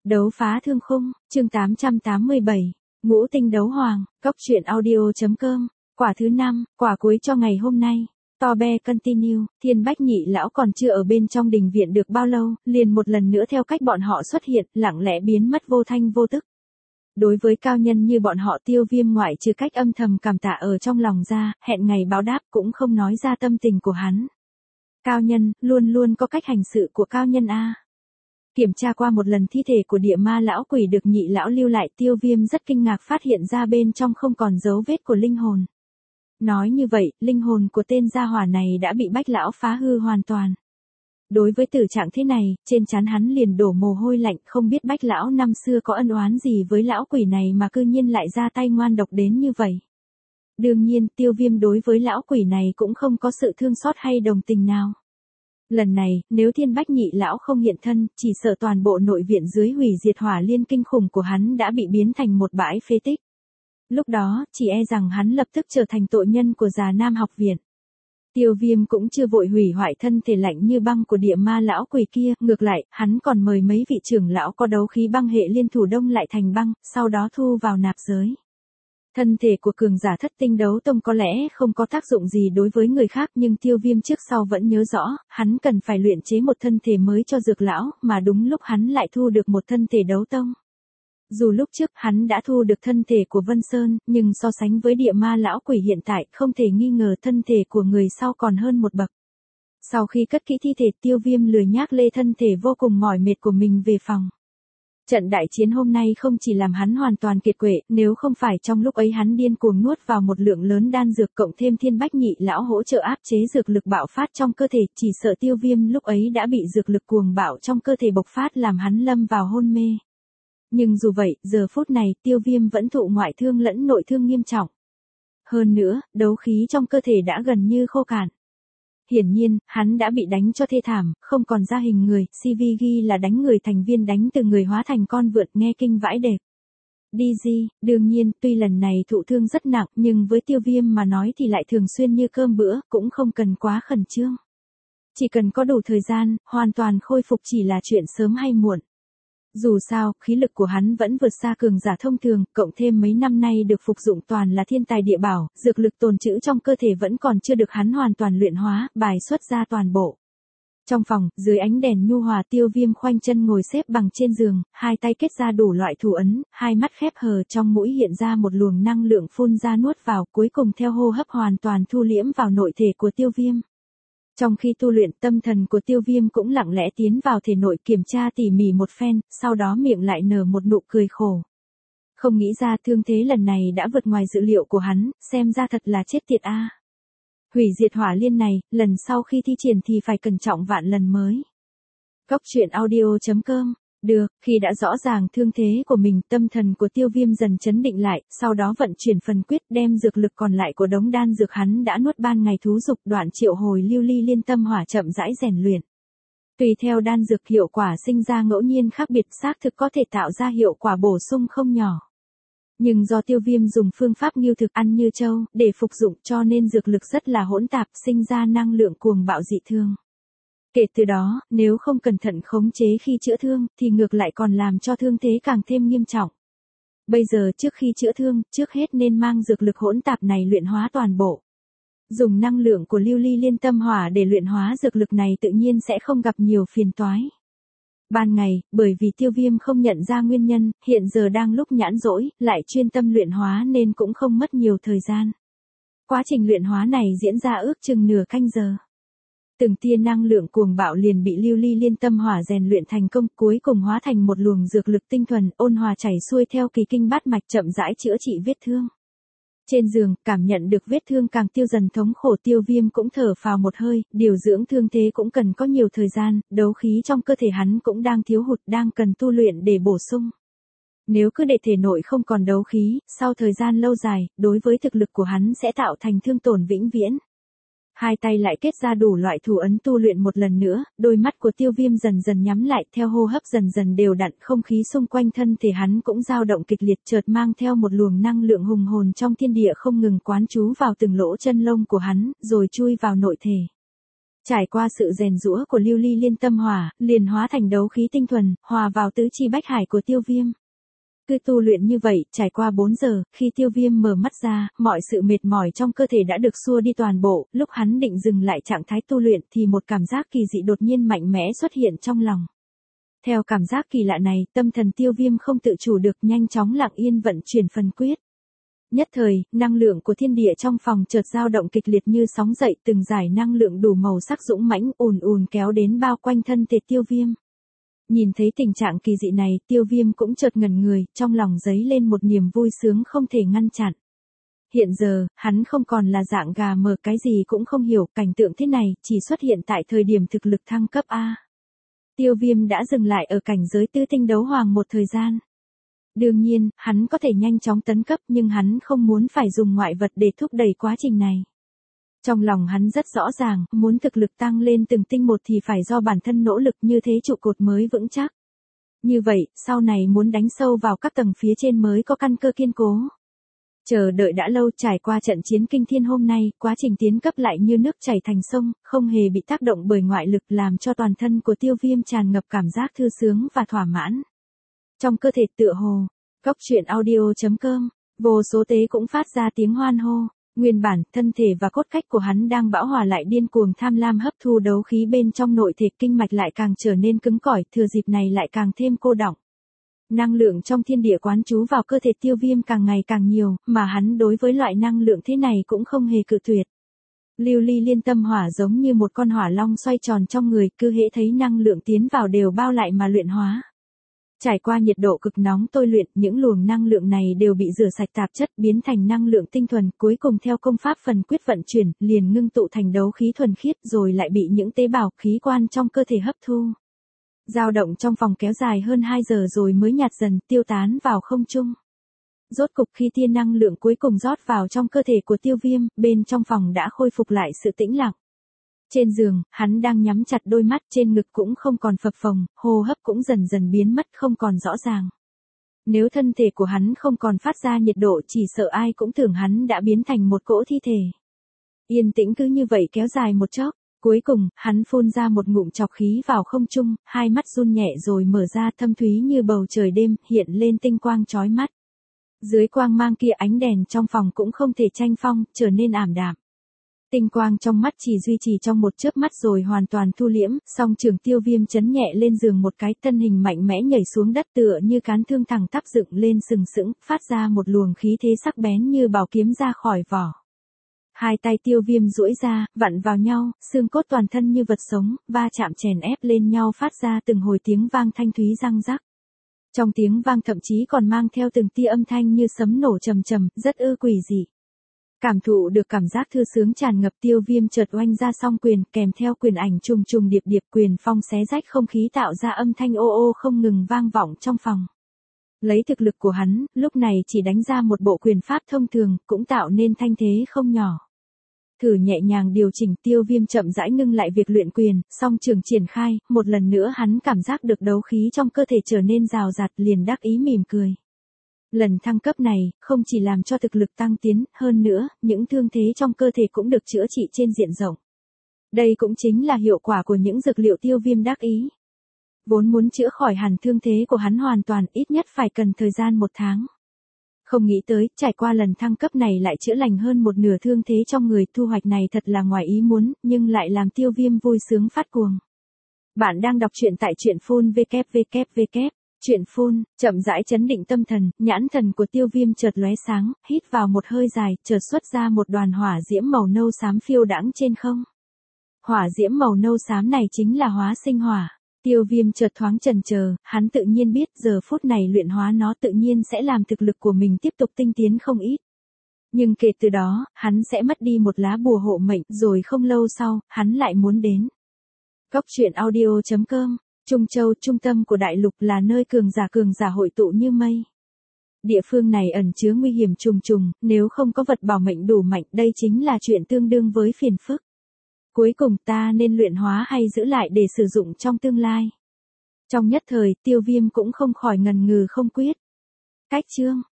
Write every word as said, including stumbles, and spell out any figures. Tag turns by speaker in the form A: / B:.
A: Đấu phá thương khung, chương tám trăm tám mươi bảy, ngũ tinh đấu hoàng, cốc truyện audio.com, quả thứ năm, quả cuối cho ngày hôm nay. Tobe continue, Thiên Bách Nhị lão còn chưa ở bên trong đình viện được bao lâu, liền một lần nữa theo cách bọn họ xuất hiện, lặng lẽ biến mất vô thanh vô tức. Đối với cao nhân như bọn họ Tiêu Viêm ngoại trừ cách âm thầm cảm tạ ở trong lòng ra, hẹn ngày báo đáp cũng không nói ra tâm tình của hắn. Cao nhân, luôn luôn có cách hành sự của cao nhân a. Kiểm tra qua một lần thi thể của địa ma lão quỷ được Nhị lão lưu lại, Tiêu Viêm rất kinh ngạc phát hiện ra bên trong không còn dấu vết của linh hồn. Nói như vậy, linh hồn của tên gia hỏa này đã bị Bách lão phá hư hoàn toàn. Đối với tử trạng thế này, trên trán hắn liền đổ mồ hôi lạnh, không biết Bách lão năm xưa có ân oán gì với lão quỷ này mà cư nhiên lại ra tay ngoan độc đến như vậy. Đương nhiên, Tiêu Viêm đối với lão quỷ này cũng không có sự thương xót hay đồng tình nào. Lần này, nếu Thiên Bách Nhị lão không hiện thân, chỉ sợ toàn bộ nội viện dưới hủy diệt hỏa liên kinh khủng của hắn đã bị biến thành một bãi phế tích. Lúc đó, chỉ e rằng hắn lập tức trở thành tội nhân của già Nam học viện. Tiêu Viêm cũng chưa vội hủy hoại thân thể lạnh như băng của địa ma lão quỷ kia, ngược lại, hắn còn mời mấy vị trưởng lão có đấu khí băng hệ liên thủ đông lại thành băng, sau đó thu vào nạp giới. Thân thể của cường giả thất tinh đấu tông có lẽ không có tác dụng gì đối với người khác, nhưng Tiêu Viêm trước sau vẫn nhớ rõ, hắn cần phải luyện chế một thân thể mới cho dược lão, mà đúng lúc hắn lại thu được một thân thể đấu tông. Dù lúc trước hắn đã thu được thân thể của Vân Sơn, nhưng so sánh với địa ma lão quỷ hiện tại, không thể nghi ngờ thân thể của người sau còn hơn một bậc. Sau khi cất kỹ thi thể, Tiêu Viêm lười nhác lê thân thể vô cùng mỏi mệt của mình về phòng. Trận đại chiến hôm nay không chỉ làm hắn hoàn toàn kiệt quệ, nếu không phải trong lúc ấy hắn điên cuồng nuốt vào một lượng lớn đan dược cộng thêm Thiên Bách Nhị lão hỗ trợ áp chế dược lực bạo phát trong cơ thể, chỉ sợ Tiêu Viêm lúc ấy đã bị dược lực cuồng bạo trong cơ thể bộc phát làm hắn lâm vào hôn mê. Nhưng dù vậy, giờ phút này, Tiêu Viêm vẫn thụ ngoại thương lẫn nội thương nghiêm trọng. Hơn nữa, đấu khí trong cơ thể đã gần như khô cạn. Hiển nhiên, hắn đã bị đánh cho thê thảm, không còn ra hình người, xê vê ghi là đánh người thành viên đánh từ người hóa thành con vượn, nghe kinh vãi đệt. đê giê, đương nhiên, tuy lần này thụ thương rất nặng, nhưng với Tiêu Viêm mà nói thì lại thường xuyên như cơm bữa, cũng không cần quá khẩn trương. Chỉ cần có đủ thời gian, hoàn toàn khôi phục chỉ là chuyện sớm hay muộn. Dù sao, khí lực của hắn vẫn vượt xa cường giả thông thường, cộng thêm mấy năm nay được phục dụng toàn là thiên tài địa bảo, dược lực tồn trữ trong cơ thể vẫn còn chưa được hắn hoàn toàn luyện hóa, bài xuất ra toàn bộ. Trong phòng, dưới ánh đèn nhu hòa, Tiêu Viêm khoanh chân ngồi xếp bằng trên giường, hai tay kết ra đủ loại thủ ấn, hai mắt khép hờ, trong mũi hiện ra một luồng năng lượng phun ra nuốt vào, cuối cùng theo hô hấp hoàn toàn thu liễm vào nội thể của Tiêu Viêm. Trong khi tu luyện, tâm thần của Tiêu Viêm cũng lặng lẽ tiến vào thể nội kiểm tra tỉ mỉ một phen, sau đó miệng lại nở một nụ cười khổ. Không nghĩ ra thương thế lần này đã vượt ngoài dự liệu của hắn, xem ra thật là chết tiệt a. Hủy diệt hỏa liên này, lần sau khi thi triển thì phải cẩn trọng vạn lần mới. Cốc truyện audio.com. Được, khi đã rõ ràng thương thế của mình, tâm thần của Tiêu Viêm dần chấn định lại, sau đó vận chuyển phần quyết đem dược lực còn lại của đống đan dược hắn đã nuốt ban ngày thú dục đoạn triệu hồi lưu ly liên tâm hỏa chậm rãi rèn luyện. Tùy theo đan dược hiệu quả sinh ra ngẫu nhiên khác biệt, xác thực có thể tạo ra hiệu quả bổ sung không nhỏ. Nhưng do Tiêu Viêm dùng phương pháp nghiêu thực ăn như trâu, để phục dụng cho nên dược lực rất là hỗn tạp, sinh ra năng lượng cuồng bạo dị thương. Kể từ đó, nếu không cẩn thận khống chế khi chữa thương, thì ngược lại còn làm cho thương thế càng thêm nghiêm trọng. Bây giờ trước khi chữa thương, trước hết nên mang dược lực hỗn tạp này luyện hóa toàn bộ. Dùng năng lượng của lưu ly liên tâm hỏa để luyện hóa dược lực này tự nhiên sẽ không gặp nhiều phiền toái. Ban ngày, bởi vì Tiêu Viêm không nhận ra nguyên nhân, hiện giờ đang lúc nhãn rỗi, lại chuyên tâm luyện hóa nên cũng không mất nhiều thời gian. Quá trình luyện hóa này diễn ra ước chừng nửa canh giờ. Từng tia năng lượng cuồng bạo liền bị lưu ly liên tâm hỏa rèn luyện thành công, cuối cùng hóa thành một luồng dược lực tinh thuần, ôn hòa chảy xuôi theo kỳ kinh bát mạch chậm rãi chữa trị vết thương. Trên giường, cảm nhận được vết thương càng tiêu dần thống khổ, Tiêu Viêm cũng thở phào một hơi, điều dưỡng thương thế cũng cần có nhiều thời gian, đấu khí trong cơ thể hắn cũng đang thiếu hụt, đang cần tu luyện để bổ sung. Nếu cứ để thể nội không còn đấu khí, sau thời gian lâu dài, đối với thực lực của hắn sẽ tạo thành thương tổn vĩnh viễn. Hai tay lại kết ra đủ loại thủ ấn tu luyện một lần nữa, đôi mắt của Tiêu Viêm dần dần nhắm lại, theo hô hấp dần dần đều đặn, không khí xung quanh thân thể hắn cũng dao động kịch liệt, chợt mang theo một luồng năng lượng hùng hồn trong thiên địa không ngừng quán trú vào từng lỗ chân lông của hắn, rồi chui vào nội thể. Trải qua sự rèn giũa của lưu ly liên tâm hỏa, liền hóa thành đấu khí tinh thuần, hòa vào tứ chi bách hải của Tiêu Viêm. Cứ tu luyện như vậy, trải qua bốn giờ, khi Tiêu Viêm mở mắt ra, mọi sự mệt mỏi trong cơ thể đã được xua đi toàn bộ, lúc hắn định dừng lại trạng thái tu luyện thì một cảm giác kỳ dị đột nhiên mạnh mẽ xuất hiện trong lòng. Theo cảm giác kỳ lạ này, tâm thần Tiêu Viêm không tự chủ được nhanh chóng lặng yên vận chuyển phần quyết. Nhất thời, năng lượng của thiên địa trong phòng chợt dao động kịch liệt như sóng dậy, từng dải năng lượng đủ màu sắc dũng mãnh ùn ùn kéo đến bao quanh thân thể Tiêu Viêm. Nhìn thấy tình trạng kỳ dị này, Tiêu Viêm cũng chợt ngẩn người, trong lòng dấy lên một niềm vui sướng không thể ngăn chặn. Hiện giờ, hắn không còn là dạng gà mờ cái gì cũng không hiểu, cảnh tượng thế này chỉ xuất hiện tại thời điểm thực lực thăng cấp A. Tiêu Viêm đã dừng lại ở cảnh giới tứ tinh đấu hoàng một thời gian. Đương nhiên, hắn có thể nhanh chóng tấn cấp nhưng hắn không muốn phải dùng ngoại vật để thúc đẩy quá trình này. Trong lòng hắn rất rõ ràng, muốn thực lực tăng lên từng tinh một thì phải do bản thân nỗ lực, như thế trụ cột mới vững chắc. Như vậy, sau này muốn đánh sâu vào các tầng phía trên mới có căn cơ kiên cố. Chờ đợi đã lâu, trải qua trận chiến kinh thiên hôm nay, quá trình tiến cấp lại như nước chảy thành sông, không hề bị tác động bởi ngoại lực, làm cho toàn thân của Tiêu Viêm tràn ngập cảm giác thư sướng và thỏa mãn. Trong cơ thể tựa hồ, Cốc Truyện Audio chấm com, vô số tế cũng phát ra tiếng hoan hô. Nguyên bản, thân thể và cốt cách của hắn đang bão hòa lại điên cuồng tham lam hấp thu đấu khí bên trong nội thể, kinh mạch lại càng trở nên cứng cỏi, thừa dịp này lại càng thêm cô đọng. Năng lượng trong thiên địa quán trú vào cơ thể Tiêu Viêm càng ngày càng nhiều, mà hắn đối với loại năng lượng thế này cũng không hề cự tuyệt. Lưu ly liên tâm hỏa giống như một con hỏa long xoay tròn trong người, cứ hễ thấy năng lượng tiến vào đều bao lại mà luyện hóa. Trải qua nhiệt độ cực nóng tôi luyện, những luồng năng lượng này đều bị rửa sạch tạp chất, biến thành năng lượng tinh thuần, cuối cùng theo công pháp phần quyết vận chuyển, liền ngưng tụ thành đấu khí thuần khiết, rồi lại bị những tế bào, khí quan trong cơ thể hấp thu. Dao động trong phòng kéo dài hơn hai giờ rồi mới nhạt dần, tiêu tán vào không trung. Rốt cục khi tia năng lượng cuối cùng rót vào trong cơ thể của Tiêu Viêm, bên trong phòng đã khôi phục lại sự tĩnh lặng. Trên giường, hắn đang nhắm chặt đôi mắt, trên ngực cũng không còn phập phồng, hô hấp cũng dần dần biến mất, không còn rõ ràng. Nếu thân thể của hắn không còn phát ra nhiệt độ, chỉ sợ ai cũng tưởng hắn đã biến thành một cỗ thi thể. Yên tĩnh cứ như vậy kéo dài một chốc, cuối cùng, hắn phun ra một ngụm trọc khí vào không trung, hai mắt run nhẹ rồi mở ra, thâm thúy như bầu trời đêm, hiện lên tinh quang chói mắt. Dưới quang mang kia, ánh đèn trong phòng cũng không thể tranh phong, trở nên ảm đạm. Tinh quang trong mắt chỉ duy trì trong một chớp mắt rồi hoàn toàn thu liễm, song trường Tiêu Viêm chấn nhẹ lên giường một cái, thân hình mạnh mẽ nhảy xuống đất tựa như cán thương thẳng tắp dựng lên sừng sững, phát ra một luồng khí thế sắc bén như bảo kiếm ra khỏi vỏ. Hai tay Tiêu Viêm duỗi ra, vặn vào nhau, xương cốt toàn thân như vật sống, va chạm chèn ép lên nhau phát ra từng hồi tiếng vang thanh thúy răng rắc. Trong tiếng vang thậm chí còn mang theo từng tia âm thanh như sấm nổ trầm trầm, rất ư quỷ dị. Cảm thụ được cảm giác thư sướng tràn ngập, Tiêu Viêm chợt oanh ra song quyền, kèm theo quyền ảnh trùng trùng điệp điệp, quyền phong xé rách không khí tạo ra âm thanh ô ô không ngừng vang vọng trong phòng. Lấy thực lực của hắn, lúc này chỉ đánh ra một bộ quyền pháp thông thường, cũng tạo nên thanh thế không nhỏ. Thử nhẹ nhàng điều chỉnh, Tiêu Viêm chậm rãi ngưng lại việc luyện quyền, song trường triển khai, một lần nữa hắn cảm giác được đấu khí trong cơ thể trở nên rào rạt, liền đắc ý mỉm cười. Lần thăng cấp này, không chỉ làm cho thực lực tăng tiến, hơn nữa, những thương thế trong cơ thể cũng được chữa trị trên diện rộng. Đây cũng chính là hiệu quả của những dược liệu Tiêu Viêm đắc ý. Vốn muốn chữa khỏi hẳn thương thế của hắn hoàn toàn, ít nhất phải cần thời gian một tháng. Không nghĩ tới, trải qua lần thăng cấp này lại chữa lành hơn một nửa thương thế trong người, thu hoạch này thật là ngoài ý muốn, nhưng lại làm Tiêu Viêm vui sướng phát cuồng. Bạn đang đọc truyện tại truyện phun vê kép vê kép vê kép. Truyện phun, chậm rãi chấn định tâm thần, nhãn thần của Tiêu Viêm chợt lóe sáng, hít vào một hơi dài, chợt xuất ra một đoàn hỏa diễm màu nâu xám phiêu đãng trên không. Hỏa diễm màu nâu xám này chính là hóa sinh hỏa. Tiêu Viêm chợt thoáng chần chờ, hắn tự nhiên biết giờ phút này luyện hóa nó tự nhiên sẽ làm thực lực của mình tiếp tục tinh tiến không ít. Nhưng kể từ đó, hắn sẽ mất đi một lá bùa hộ mệnh, rồi không lâu sau, hắn lại muốn đến. Cốc Truyện Audio chấm com. Trung Châu, trung tâm của đại lục, là nơi cường giả cường giả hội tụ như mây. Địa phương này ẩn chứa nguy hiểm trùng trùng, nếu không có vật bảo mệnh đủ mạnh, đây chính là chuyện tương đương với phiền phức. Cuối cùng ta nên luyện hóa hay giữ lại để sử dụng trong tương lai. Trong nhất thời, Tiêu Viêm cũng không khỏi ngần ngừ không quyết. Cách chương